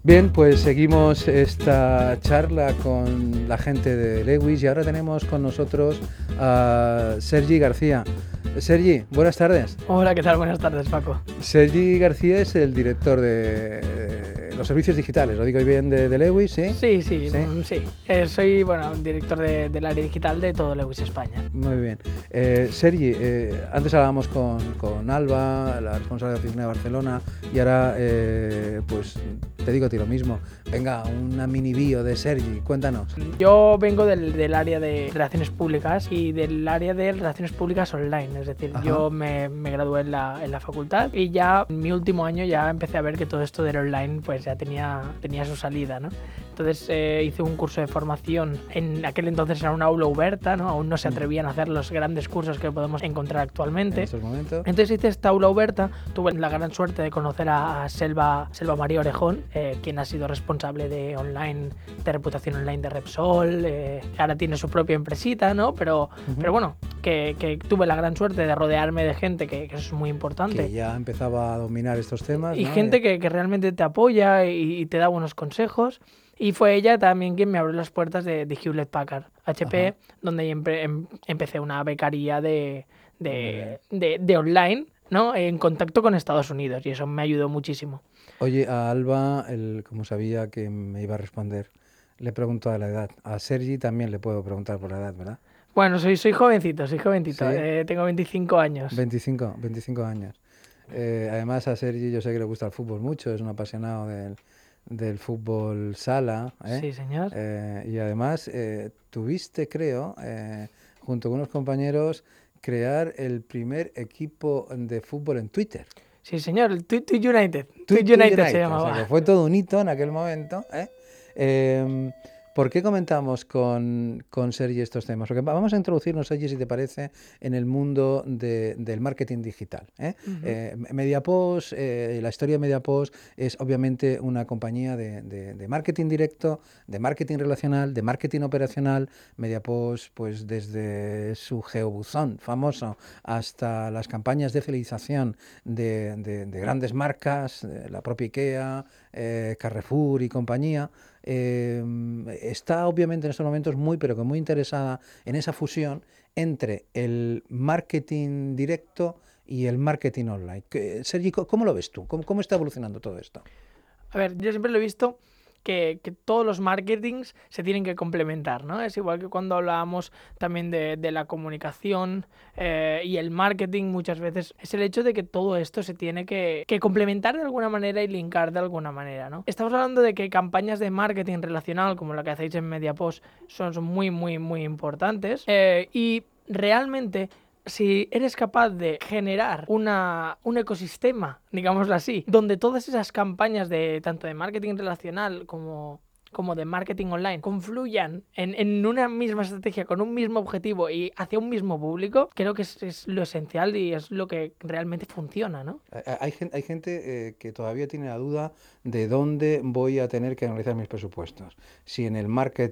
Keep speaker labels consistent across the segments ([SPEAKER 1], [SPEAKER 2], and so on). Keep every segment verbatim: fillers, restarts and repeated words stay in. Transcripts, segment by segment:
[SPEAKER 1] Bien, pues seguimos esta charla con la gente de Lewis y ahora tenemos con nosotros a Sergi García. Sergi, buenas tardes.
[SPEAKER 2] Hola, ¿qué tal? Buenas tardes, Paco.
[SPEAKER 1] Sergi García es el director de eh, los servicios digitales, ¿lo digo bien, de, de Lewis? ¿Sí?
[SPEAKER 2] Sí, sí, sí. Mm, sí. Eh, soy, bueno, director de, del área digital de todo Lewis España.
[SPEAKER 1] Muy bien. Eh, Sergi, eh, antes hablábamos con, con Alba, la responsable de la oficina de Barcelona, y ahora, eh, pues, te digo a ti lo mismo. Venga, una mini bio de Sergi, cuéntanos.
[SPEAKER 2] Yo vengo del, del área de relaciones públicas y del área de relaciones públicas online, es decir, Ajá. yo me, me gradué en la, en la facultad y ya en mi último año ya empecé a ver que todo esto del online pues ya tenía, tenía su salida, ¿no? Entonces eh, hice un curso de formación, en aquel entonces era una aula oberta, ¿no? Aún no se atrevían a hacer los grandes cursos que podemos encontrar actualmente.
[SPEAKER 1] En estos momentos.
[SPEAKER 2] Entonces hice esta aula oberta, tuve la gran suerte de conocer a, a Selva, Selva María Orejón, eh, quien ha sido responsable de online, de reputación online de Repsol, eh, ahora tiene su propia empresita, ¿no? Pero, uh-huh. pero bueno, que, que tuve la gran suerte de rodearme de gente, que, que eso es muy importante.
[SPEAKER 1] Que ya empezaba a dominar estos temas,
[SPEAKER 2] Y
[SPEAKER 1] ¿no?
[SPEAKER 2] gente que, que realmente te apoya y, y te da buenos consejos. Y fue ella también quien me abrió las puertas de, de Hewlett Packard, H P, Ajá. donde empe, em, empecé una becaría de, de, de, de online, ¿no? En contacto con Estados Unidos, y eso me ayudó muchísimo.
[SPEAKER 1] Oye, a Alba, el, como sabía que me iba a responder, le pregunto a la edad. A Sergi también le puedo preguntar por la edad, ¿verdad?
[SPEAKER 2] Bueno, soy, soy jovencito, soy jovencito. ¿Sí? Eh, tengo veinticinco años.
[SPEAKER 1] veinticinco, veinticinco años. Eh, además, a Sergi yo sé que le gusta el fútbol mucho, es un apasionado del, del fútbol sala. ¿eh?
[SPEAKER 2] Sí, señor.
[SPEAKER 1] Eh, y además, eh, tuviste, creo, eh, junto con unos compañeros, crear el primer equipo de fútbol en Twitter.
[SPEAKER 2] Sí, señor, el Tweet United.
[SPEAKER 1] Tweet
[SPEAKER 2] United,
[SPEAKER 1] United
[SPEAKER 2] se llamaba.
[SPEAKER 1] O sea, que fue todo un hito en aquel momento. ¿eh? Eh, ¿Por qué comentamos con, con Sergi estos temas? Porque vamos a introducirnos, Sergi, si te parece, en el mundo de, del marketing digital. ¿eh? Uh-huh. Eh, Mediapost, eh, la historia de Mediapost es obviamente una compañía de, de, de marketing directo, de marketing relacional, de marketing operacional. Mediapost, pues desde su geobuzón famoso hasta las campañas de fidelización de, de, de grandes marcas, de la propia IKEA, eh, Carrefour y compañía. Eh, está obviamente en estos momentos muy, pero que muy interesada en esa fusión entre el marketing directo y el marketing online. Sergi, ¿cómo lo ves tú? ¿Cómo, cómo está evolucionando todo esto?
[SPEAKER 2] A ver, yo siempre lo he visto que, que todos los marketings se tienen que complementar, ¿no? Es igual que cuando hablábamos también de, de la comunicación eh, y el marketing muchas veces, es el hecho de que todo esto se tiene que, que complementar de alguna manera y linkar de alguna manera, ¿no? Estamos hablando de que campañas de marketing relacional como la que hacéis en Mediapost son, son muy, muy, muy importantes eh, y realmente si eres capaz de generar una, un ecosistema, digámoslo así, donde todas esas campañas de tanto de marketing relacional como, como de marketing online confluyan en, en una misma estrategia con un mismo objetivo y hacia un mismo público, creo que es, es lo esencial y es lo que realmente funciona, ¿no?
[SPEAKER 1] Hay, hay gente eh, que todavía tiene la duda de dónde voy a tener que analizar mis presupuestos. Si en el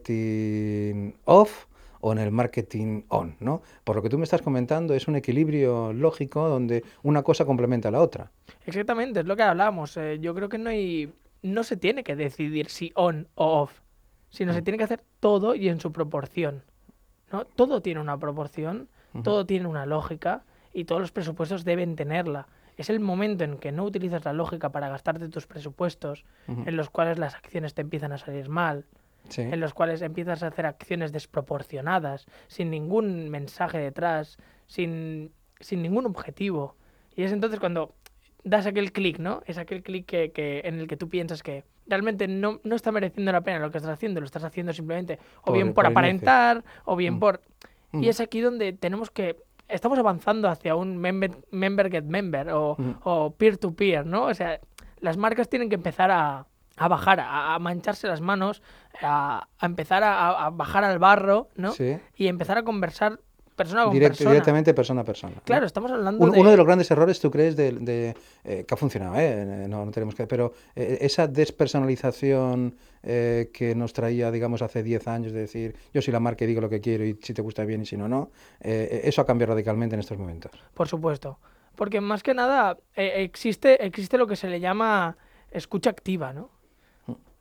[SPEAKER 1] marketing off o en el marketing on, ¿no? Por lo que tú me estás comentando, es un equilibrio lógico donde una cosa complementa a la otra.
[SPEAKER 2] Exactamente, es lo que hablamos. Eh, yo creo que no hay, no se tiene que decidir si on o off, sino uh-huh. se tiene que hacer todo y en su proporción, ¿no? Todo tiene una proporción, uh-huh. todo tiene una lógica y todos los presupuestos deben tenerla. Es el momento en que no utilizas la lógica para gastarte tus presupuestos, uh-huh. en los cuales las acciones te empiezan a salir mal. Sí. En los cuales empiezas a hacer acciones desproporcionadas, sin ningún mensaje detrás, sin, sin ningún objetivo. Y es entonces cuando das aquel clic, ¿no? Es aquel clic que, que, en el que tú piensas que realmente no, no está mereciendo la pena lo que estás haciendo, lo estás haciendo simplemente o por, bien por, por aparentar, inicio. o bien mm. por... Mm. Y es aquí donde tenemos que... Estamos avanzando hacia un member, member get member o, mm. o peer-to-peer, ¿no? O sea, las marcas tienen que empezar a... a bajar, a, a mancharse las manos, a, a empezar a, a bajar al barro, ¿no? Sí. Y empezar a conversar persona con
[SPEAKER 1] Direct,
[SPEAKER 2] persona.
[SPEAKER 1] Directamente persona a persona.
[SPEAKER 2] Claro,
[SPEAKER 1] ¿no?
[SPEAKER 2] estamos hablando
[SPEAKER 1] Un,
[SPEAKER 2] de...
[SPEAKER 1] Uno de los grandes errores, ¿tú crees? De, de, eh, que ha funcionado, ¿eh? No, no tenemos que... Pero eh, esa despersonalización eh, que nos traía, digamos, hace diez años, de decir, yo soy la marca y digo lo que quiero y si te gusta bien y si no, no, eh, eso ha cambiado radicalmente en estos momentos.
[SPEAKER 2] Por supuesto. Porque más que nada eh, existe, existe lo que se le llama escucha activa, ¿no?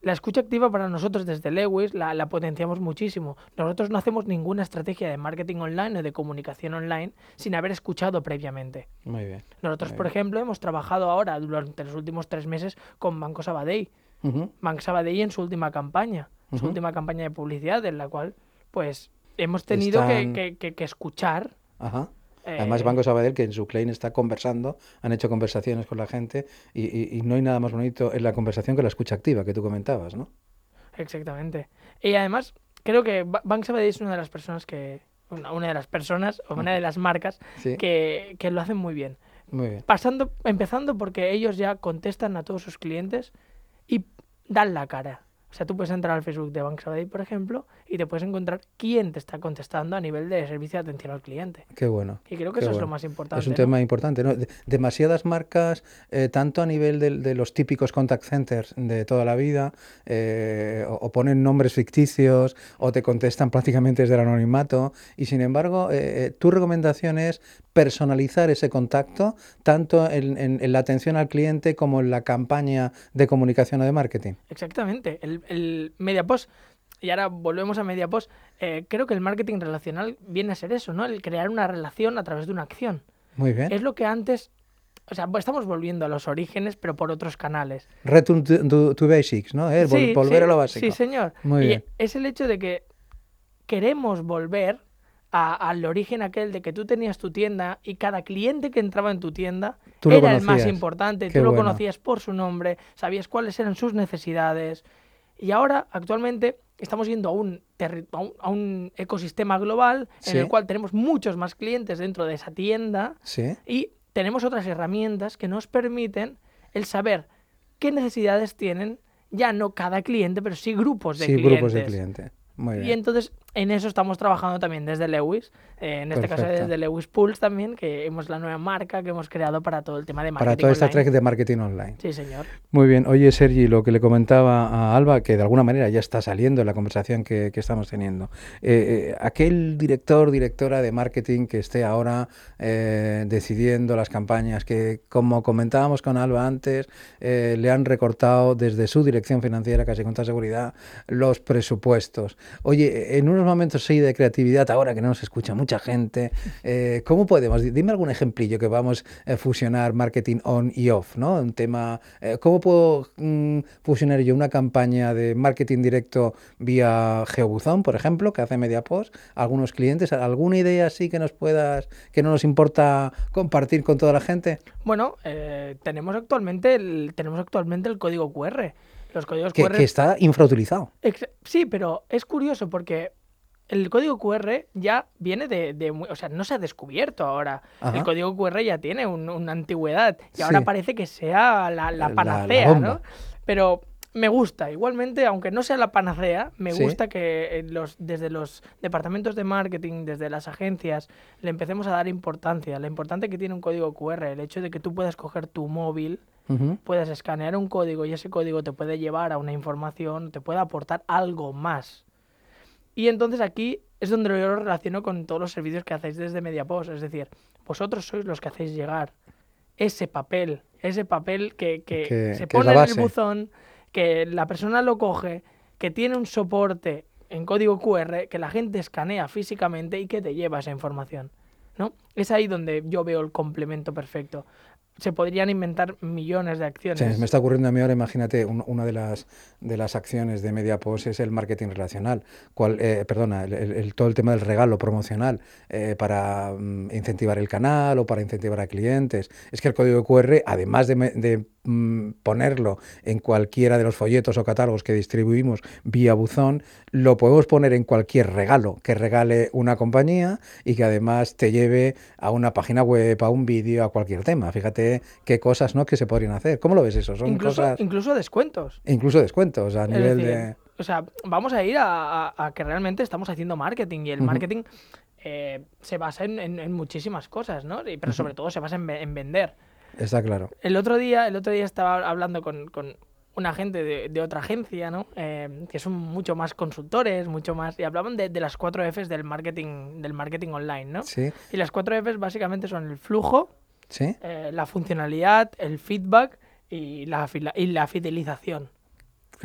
[SPEAKER 2] La escucha activa para nosotros desde Lewis la, la potenciamos muchísimo. Nosotros no hacemos ninguna estrategia de marketing online o de comunicación online sin haber escuchado previamente.
[SPEAKER 1] Muy bien.
[SPEAKER 2] Nosotros,
[SPEAKER 1] muy
[SPEAKER 2] por
[SPEAKER 1] bien.
[SPEAKER 2] ejemplo, hemos trabajado ahora durante los últimos tres meses con Banco Sabadell.
[SPEAKER 1] Ujú.
[SPEAKER 2] Banco Sabadell en su última campaña, su
[SPEAKER 1] Ujú.
[SPEAKER 2] última campaña de publicidad, en la cual pues hemos tenido que,
[SPEAKER 1] Están-
[SPEAKER 2] que- que- que escuchar.
[SPEAKER 1] Ajá.
[SPEAKER 2] eh,
[SPEAKER 1] Además, Banco Sabadell, que en su claim está conversando, han hecho conversaciones con la gente y, y- y no hay nada más bonito en la conversación que la escucha activa que tú comentabas, ¿no?
[SPEAKER 2] Exactamente. Y además, creo que Ba- Banco Sabadell es una de las personas que... Una, una de las personas o una de las marcas
[SPEAKER 1] Sí,
[SPEAKER 2] que, que lo hacen muy bien.
[SPEAKER 1] muy bien.
[SPEAKER 2] Pasando, empezando porque ellos ya contestan a todos sus clientes y dan la cara. O sea, tú puedes entrar al Facebook de Banco Sabadell, por ejemplo, y te puedes encontrar quién te está contestando a nivel de servicio de atención al cliente.
[SPEAKER 1] Qué bueno.
[SPEAKER 2] Y creo que
[SPEAKER 1] Qué
[SPEAKER 2] eso es lo
[SPEAKER 1] bueno.
[SPEAKER 2] más importante.
[SPEAKER 1] Es un
[SPEAKER 2] ¿no?
[SPEAKER 1] tema importante, ¿no? De- demasiadas marcas, eh, tanto a nivel del- de, los típicos contact centers de toda la vida, eh, o, o ponen nombres ficticios, o te contestan prácticamente desde el anonimato, y sin embargo, eh, eh, tu recomendación es personalizar ese contacto, tanto en, en- en la atención al cliente como en la campaña de comunicación o de marketing.
[SPEAKER 2] Exactamente. El, el Mediapost, y ahora volvemos a Mediapost, eh, creo que el marketing relacional viene a ser eso, ¿no? El crear una relación a través de una acción.
[SPEAKER 1] Muy bien.
[SPEAKER 2] Es lo que antes... O sea, estamos volviendo a los orígenes, pero por otros canales.
[SPEAKER 1] Return to, to- to basics, ¿no? Eh, vol-
[SPEAKER 2] Sí,
[SPEAKER 1] volver
[SPEAKER 2] sí,
[SPEAKER 1] a lo básico.
[SPEAKER 2] sí, señor.
[SPEAKER 1] Muy
[SPEAKER 2] y
[SPEAKER 1] bien.
[SPEAKER 2] es el hecho de que queremos volver a- al origen aquel de que tú tenías tu tienda y cada cliente que entraba en tu tienda
[SPEAKER 1] Tú lo
[SPEAKER 2] era el más
[SPEAKER 1] conocías.
[SPEAKER 2] importante,
[SPEAKER 1] Qué
[SPEAKER 2] tú lo
[SPEAKER 1] bueno.
[SPEAKER 2] conocías por su nombre, sabías cuáles eran sus necesidades. Y ahora, actualmente, estamos yendo a un, terri- a un, a un ecosistema global en
[SPEAKER 1] Sí.
[SPEAKER 2] el cual tenemos muchos más clientes dentro de esa tienda
[SPEAKER 1] Sí.
[SPEAKER 2] y tenemos otras herramientas que nos permiten el saber qué necesidades tienen, ya no cada cliente, pero sí grupos de
[SPEAKER 1] Sí,
[SPEAKER 2] clientes.
[SPEAKER 1] grupos de clientes. Muy
[SPEAKER 2] Y
[SPEAKER 1] bien.
[SPEAKER 2] entonces en eso estamos trabajando también desde Lewis, eh, en este caso
[SPEAKER 1] Perfecto.
[SPEAKER 2] desde Lewis Pulse también, que hemos la nueva marca que hemos creado para todo el tema de marketing
[SPEAKER 1] Para toda esta
[SPEAKER 2] online.
[SPEAKER 1] trek de marketing online.
[SPEAKER 2] Sí, señor.
[SPEAKER 1] Muy bien. Oye, Sergi, lo que le comentaba a Alba, que de alguna manera ya está saliendo en la conversación que, que estamos teniendo. Eh, eh, aquel director, directora de marketing que esté ahora eh, decidiendo las campañas, que como comentábamos con Alba antes, eh, le han recortado desde su dirección financiera, casi con toda seguridad, los presupuestos. Oye, en unos momentos sí de creatividad, ahora que no nos escucha mucha gente, eh, ¿cómo podemos? Dime algún ejemplillo que vamos a fusionar marketing on y off, ¿no? Un tema, eh, ¿cómo puedo mm, fusionar yo una campaña de marketing directo vía Geobuzón, por ejemplo, que hace Mediapost, algunos clientes? ¿Alguna idea así que nos puedas, que no nos importa compartir con toda la gente?
[SPEAKER 2] Bueno, eh, tenemos actualmente el, tenemos actualmente el código Q R. Los códigos
[SPEAKER 1] Que,
[SPEAKER 2] Q R
[SPEAKER 1] que está infrautilizado.
[SPEAKER 2] Ex- Sí, pero es curioso porque el código Q R ya viene de, de muy- o sea, no se ha descubierto ahora.
[SPEAKER 1] Ajá.
[SPEAKER 2] El código Q R ya tiene un- una antigüedad y ahora
[SPEAKER 1] Sí.
[SPEAKER 2] parece que sea la, la
[SPEAKER 1] La-
[SPEAKER 2] panacea,
[SPEAKER 1] la bomba.
[SPEAKER 2] ¿no? Pero me gusta, igualmente, aunque no sea la panacea, me
[SPEAKER 1] Sí.
[SPEAKER 2] gusta que eh, los, desde los departamentos de marketing, desde las agencias, le empecemos a dar importancia. La importancia que tiene un código Q R, el hecho de que tú puedas coger tu móvil,
[SPEAKER 1] Ujú.
[SPEAKER 2] puedes escanear un código y ese código te puede llevar a una información, te puede aportar algo más. Y entonces aquí es donde yo lo relaciono con todos los servicios que hacéis desde Mediapost. Es decir, vosotros sois los que hacéis llegar ese papel, ese papel que, que
[SPEAKER 1] Que-
[SPEAKER 2] se
[SPEAKER 1] que es
[SPEAKER 2] pone
[SPEAKER 1] la
[SPEAKER 2] en el
[SPEAKER 1] base.
[SPEAKER 2] buzón, que la persona lo coge, que tiene un soporte en código Q R, que la gente escanea físicamente y que te lleva esa información, ¿no? Es ahí donde yo veo el complemento perfecto. Se podrían inventar millones de acciones.
[SPEAKER 1] Sí, me está ocurriendo a mí ahora, imagínate, un- una de las, de las acciones de Mediapost es el marketing relacional, cual, eh, perdona, el, el- el- todo el tema del regalo promocional eh, para mm, incentivar el canal o para incentivar a clientes. Es que el código Q R, además de, me- de, mm, ponerlo en cualquiera de los folletos o catálogos que distribuimos vía buzón, lo podemos poner en cualquier regalo que regale una compañía y que además te lleve a una página web, a un vídeo, a cualquier tema. Fíjate qué cosas, ¿no?, que se podrían hacer. ¿Cómo lo ves eso? Son
[SPEAKER 2] incluso,
[SPEAKER 1] cosas,
[SPEAKER 2] incluso descuentos.
[SPEAKER 1] incluso descuentos a
[SPEAKER 2] Es
[SPEAKER 1] nivel
[SPEAKER 2] decir,
[SPEAKER 1] de...
[SPEAKER 2] o sea, vamos a ir a, a- a que realmente estamos haciendo marketing y el
[SPEAKER 1] Ujú.
[SPEAKER 2] marketing eh, se basa en, en- en muchísimas cosas, ¿no? Y- pero
[SPEAKER 1] Ujú.
[SPEAKER 2] sobre todo se basa en, ve- en vender.
[SPEAKER 1] Está claro.
[SPEAKER 2] El otro día, el otro día estaba hablando con, con un agente de, de otra agencia, ¿no? Eh, que son mucho más consultores, mucho más... Y hablaban de, de las cuatro Fs del marketing, del marketing online, ¿no?
[SPEAKER 1] Sí,
[SPEAKER 2] Y las cuatro Fs básicamente son el flujo,
[SPEAKER 1] sí,
[SPEAKER 2] eh, la funcionalidad, el feedback y la, fila- y la fidelización.
[SPEAKER 1] claro.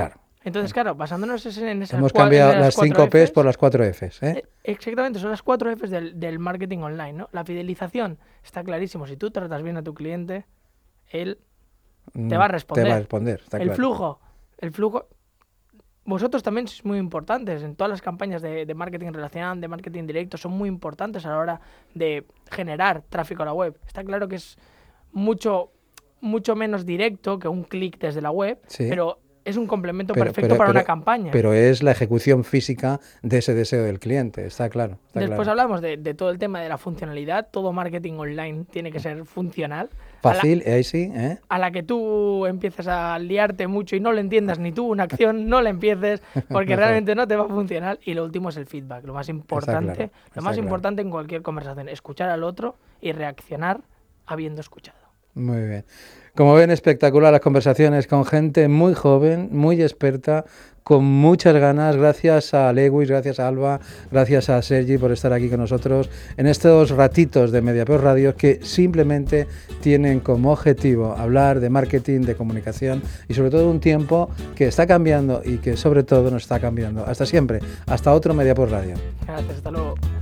[SPEAKER 2] Entonces, claro, basándonos en esas
[SPEAKER 1] Hemos
[SPEAKER 2] cua-
[SPEAKER 1] cambiado
[SPEAKER 2] en
[SPEAKER 1] las
[SPEAKER 2] cuatro
[SPEAKER 1] cinco P's
[SPEAKER 2] Fs,
[SPEAKER 1] por las cuatro F's. ¿eh?
[SPEAKER 2] eh, exactamente, son las cuatro Fs del, del marketing online, ¿no? La fidelización está clarísimo. Si tú tratas bien a tu cliente, él te va a responder.
[SPEAKER 1] Te va a responder, está
[SPEAKER 2] el
[SPEAKER 1] claro.
[SPEAKER 2] flujo, el flujo. Vosotros también sois muy importantes en todas las campañas de, de marketing relacionado, de marketing directo, son muy importantes a la hora de generar tráfico a la web. Está claro que es mucho, mucho menos directo que un clic desde la web,
[SPEAKER 1] Sí.
[SPEAKER 2] pero es un complemento
[SPEAKER 1] Pero-
[SPEAKER 2] perfecto
[SPEAKER 1] pero-
[SPEAKER 2] para
[SPEAKER 1] pero-
[SPEAKER 2] una campaña.
[SPEAKER 1] Pero es la ejecución física de ese deseo del cliente, está claro. Está
[SPEAKER 2] Después
[SPEAKER 1] claro.
[SPEAKER 2] hablamos de, de todo el tema de la funcionalidad. Todo marketing online tiene que ser funcional. A la-
[SPEAKER 1] Fácil, ahí sí, ¿eh?
[SPEAKER 2] a la que tú empieces a liarte mucho y no lo entiendas ni tú una acción, no la empieces porque
[SPEAKER 1] Mejor.
[SPEAKER 2] realmente no te va a funcionar. Y lo último es el feedback, lo más importante,
[SPEAKER 1] claro,
[SPEAKER 2] lo
[SPEAKER 1] está
[SPEAKER 2] más
[SPEAKER 1] claro.
[SPEAKER 2] importante en cualquier conversación, escuchar al otro y reaccionar habiendo escuchado.
[SPEAKER 1] Muy bien. Como ven, espectacular las conversaciones con gente muy joven, muy experta, con muchas ganas. Gracias a Lewis, gracias a Alba, gracias a Sergi por estar aquí con nosotros en estos ratitos de Mediapost Radio que simplemente tienen como objetivo hablar de marketing, de comunicación y sobre todo un tiempo que está cambiando y que sobre todo nos está cambiando. Hasta siempre. Hasta otro Mediapost Radio.
[SPEAKER 2] Gracias, hasta luego.